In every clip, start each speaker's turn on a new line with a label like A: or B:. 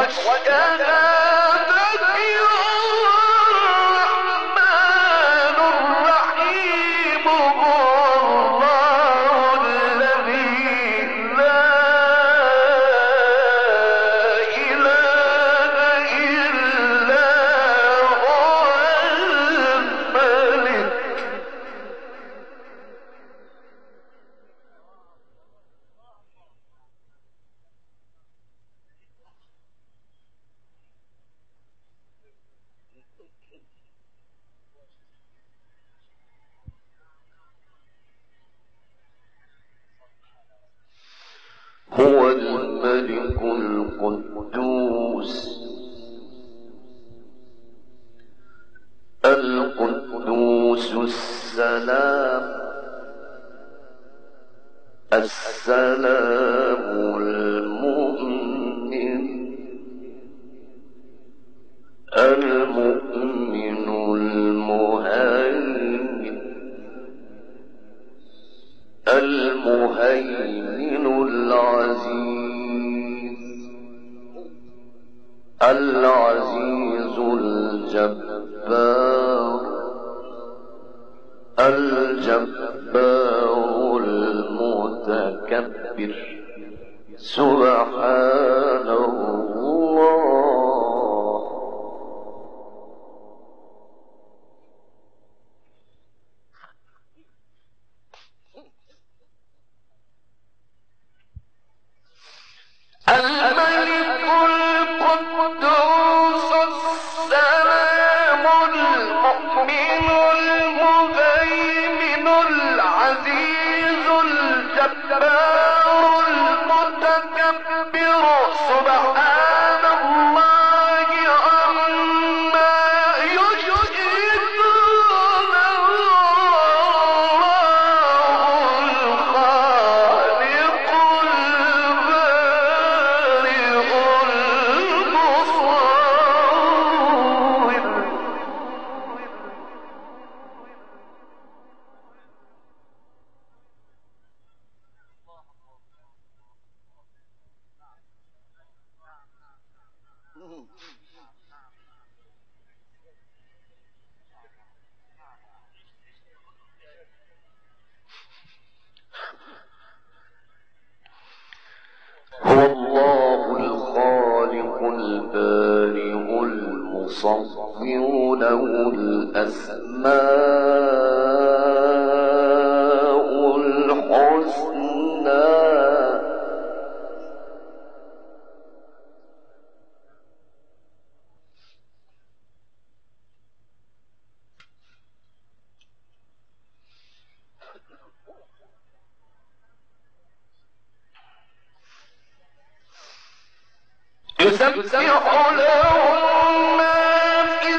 A: هو الملك القدوس القدوس السلام المؤمن المهيمن العزيز الجبار المتكبر سبحان الله. الملك القدوس السلام المؤمن المهيمن العزيز الجبار المتكبر سبحان الله عما يشركون. هو الله الخالق البارئ المصور له الأسماء الحسنى. يسبح له ما في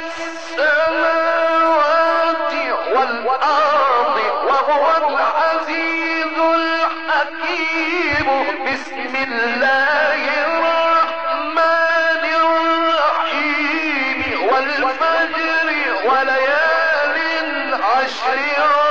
A: السماوات والأرض وهو العزيز الحكيم. بسم الله الرحمن الرحيم والفجر وليال عشر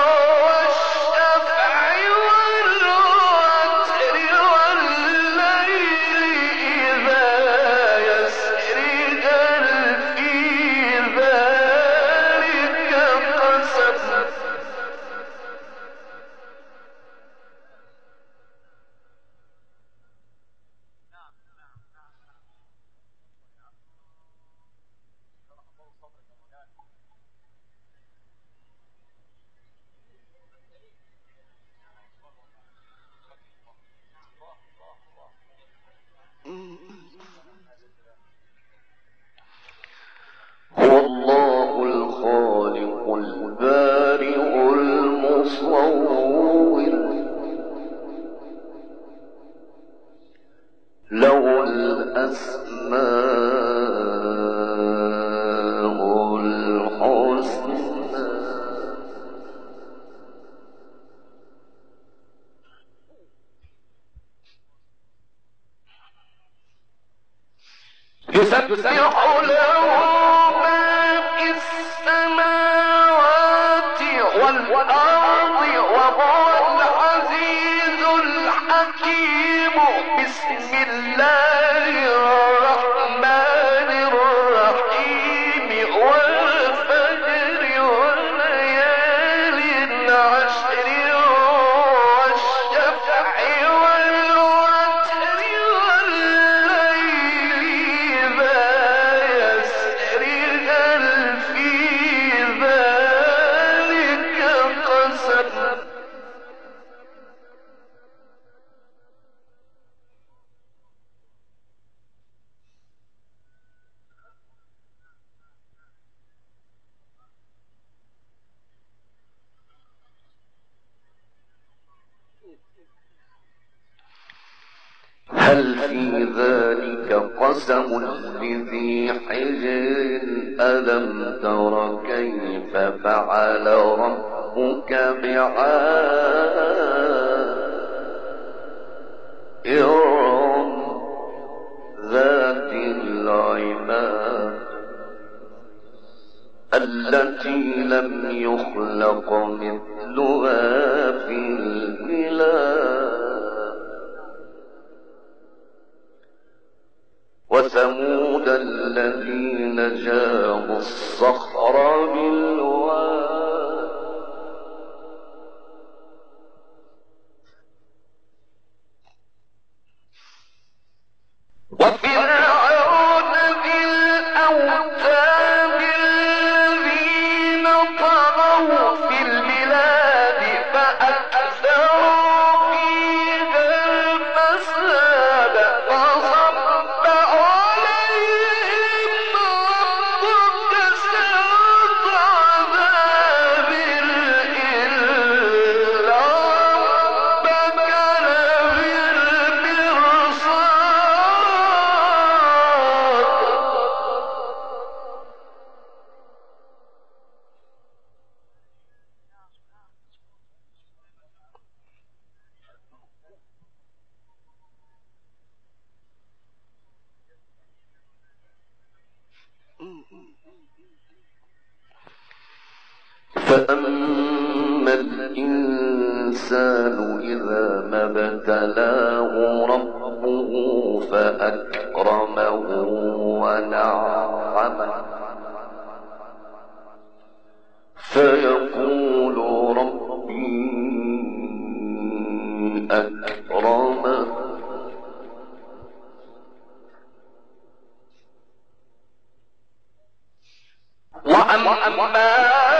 A: هو الله الخالق البارئ المصور له الأسماء الحسنى. يسبح له السماوات والأرض وهو العزيز الحكيم. بسم الله الرحمن هل في ذلك قسم لذي حجر ألم تر كيف فعل ربك بعاد إرم ذات العماد التي لم يخلق مثلها في البلاد وثمود الذين جابوا الصخر بالواد وفرعون ذي الأوتاد الذين طغوا في البلاد فأكثروا فيها الفساد فصب عليهم ربك سوط عذاب إن ربك لبالمرصاد فأما الإنسان إذا ما ابتلاه ربه فأكرمه ونعمه فيقول ربي أكرمن وأما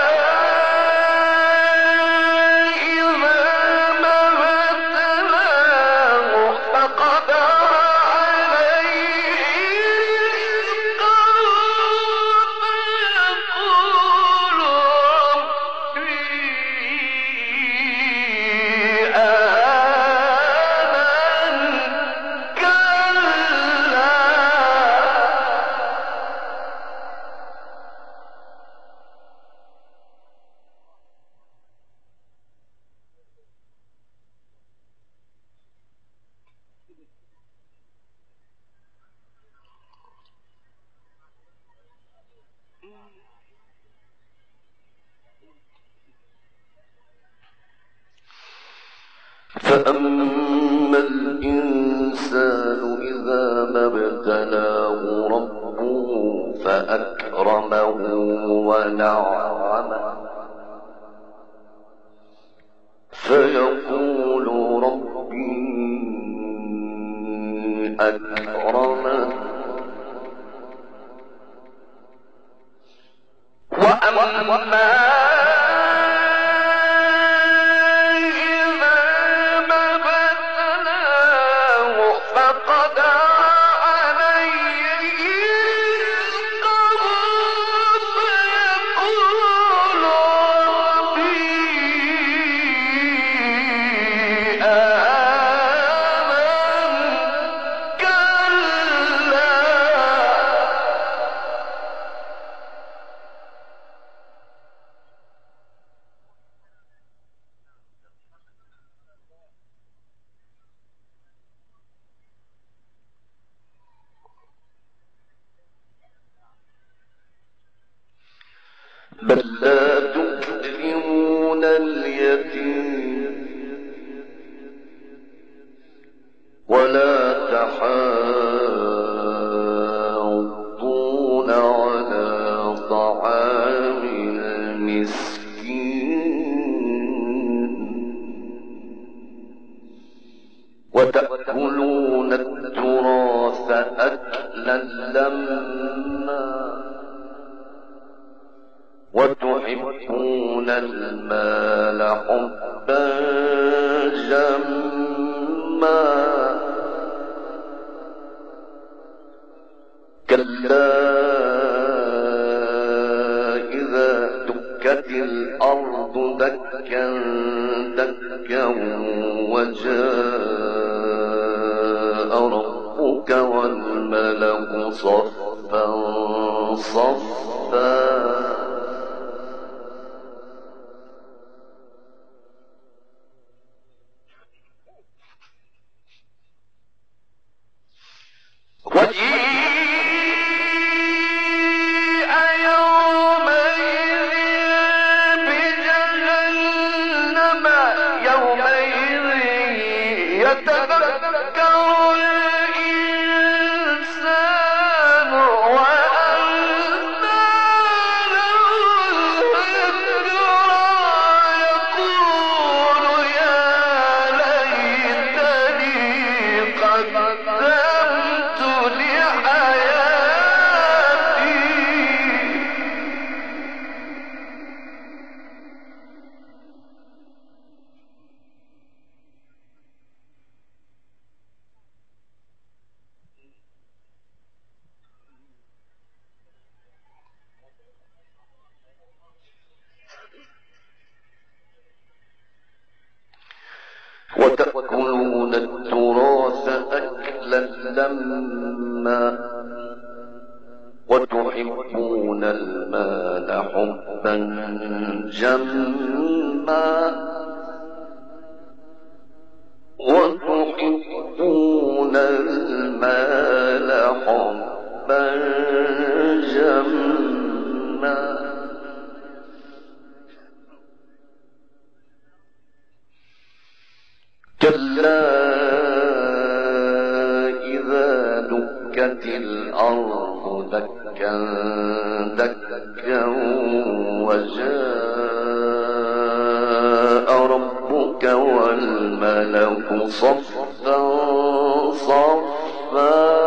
A: فأما الإنسان إذا ما ابتلاه ربه فأكرمه ونعمه فيقول ربي أكرمن وأما بل لا تكرمون اليتيم ولا تحاضون على طعام المسكين وتأكلون التراث أكلا لما وتحبون المال حبا جما كلا إذا دكت الأرض دكا دكا وجاء ربك والملك صفا صفا وتأكلون التراث أكلا لما وتحبون المال حبا جما وتحبون المال حبا جما كلا إذا دكت الأرض دكا دكا وجاء ربك والملك صفا صفا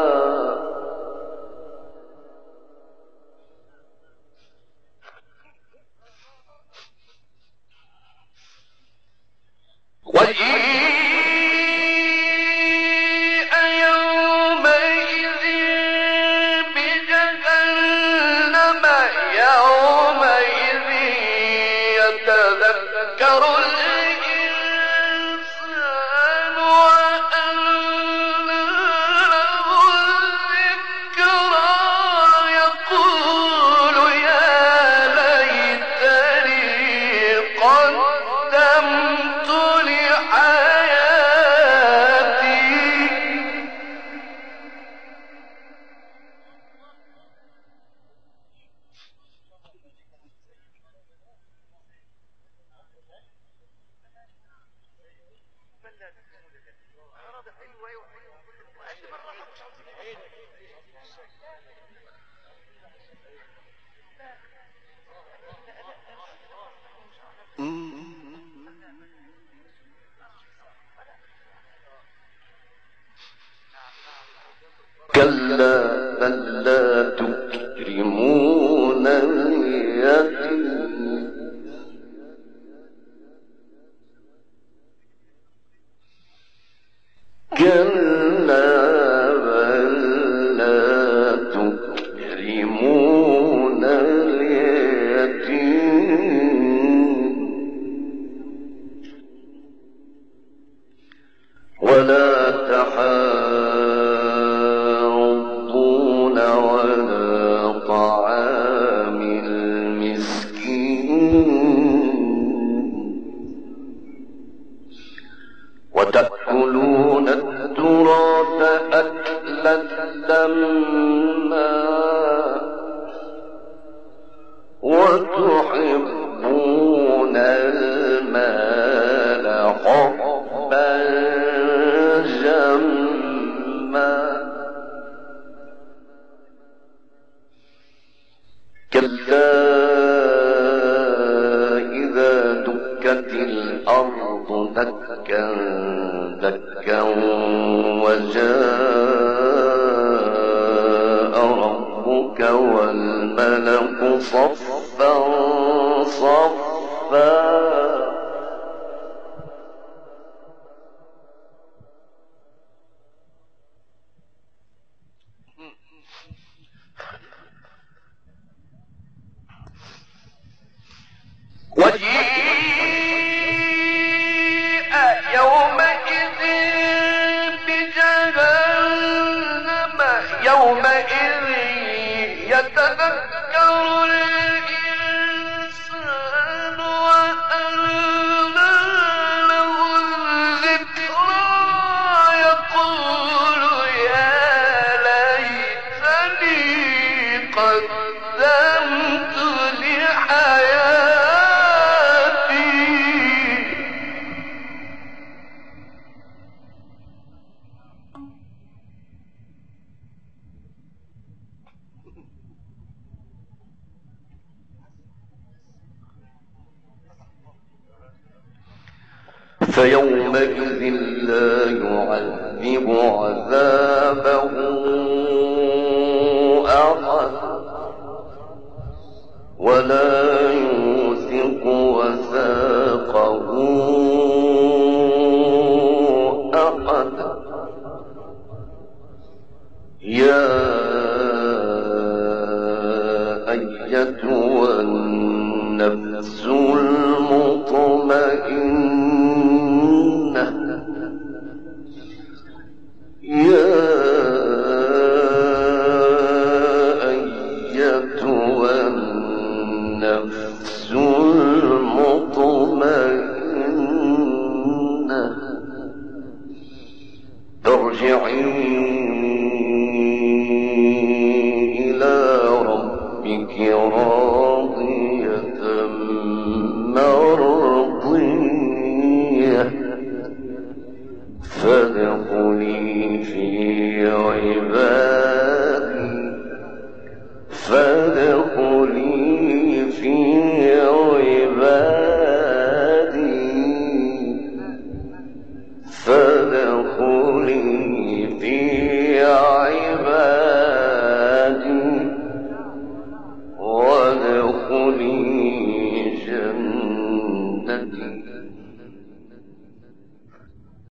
A: كلا بل لا تكرمون اليتيم كلا بل لا تكرمون اليتيم ولا تحاضون على طعام المسكين وتأكلون التراث أكلا لما وتحبون المال حبا جما كلا إذا دكت الأرض دكا دكا وجاء ربك والملك صفا صفا وجيء يومئذ بجهنم يتذكر الإنسان وأنى له الذكرى يقول يا ليتني قدمت لحياتي. فيومئذ لا يعذب عذابه أحد ولا يوثق وثاقه أحد. يا أيتها النفس المطمئنة يا أيتها النفس المطمئنة ارجعي إلى ربك راضية مرضية فادخلي في عبادي فادخلي في عبادي فادخلي في عبادي وادخلي جنتي.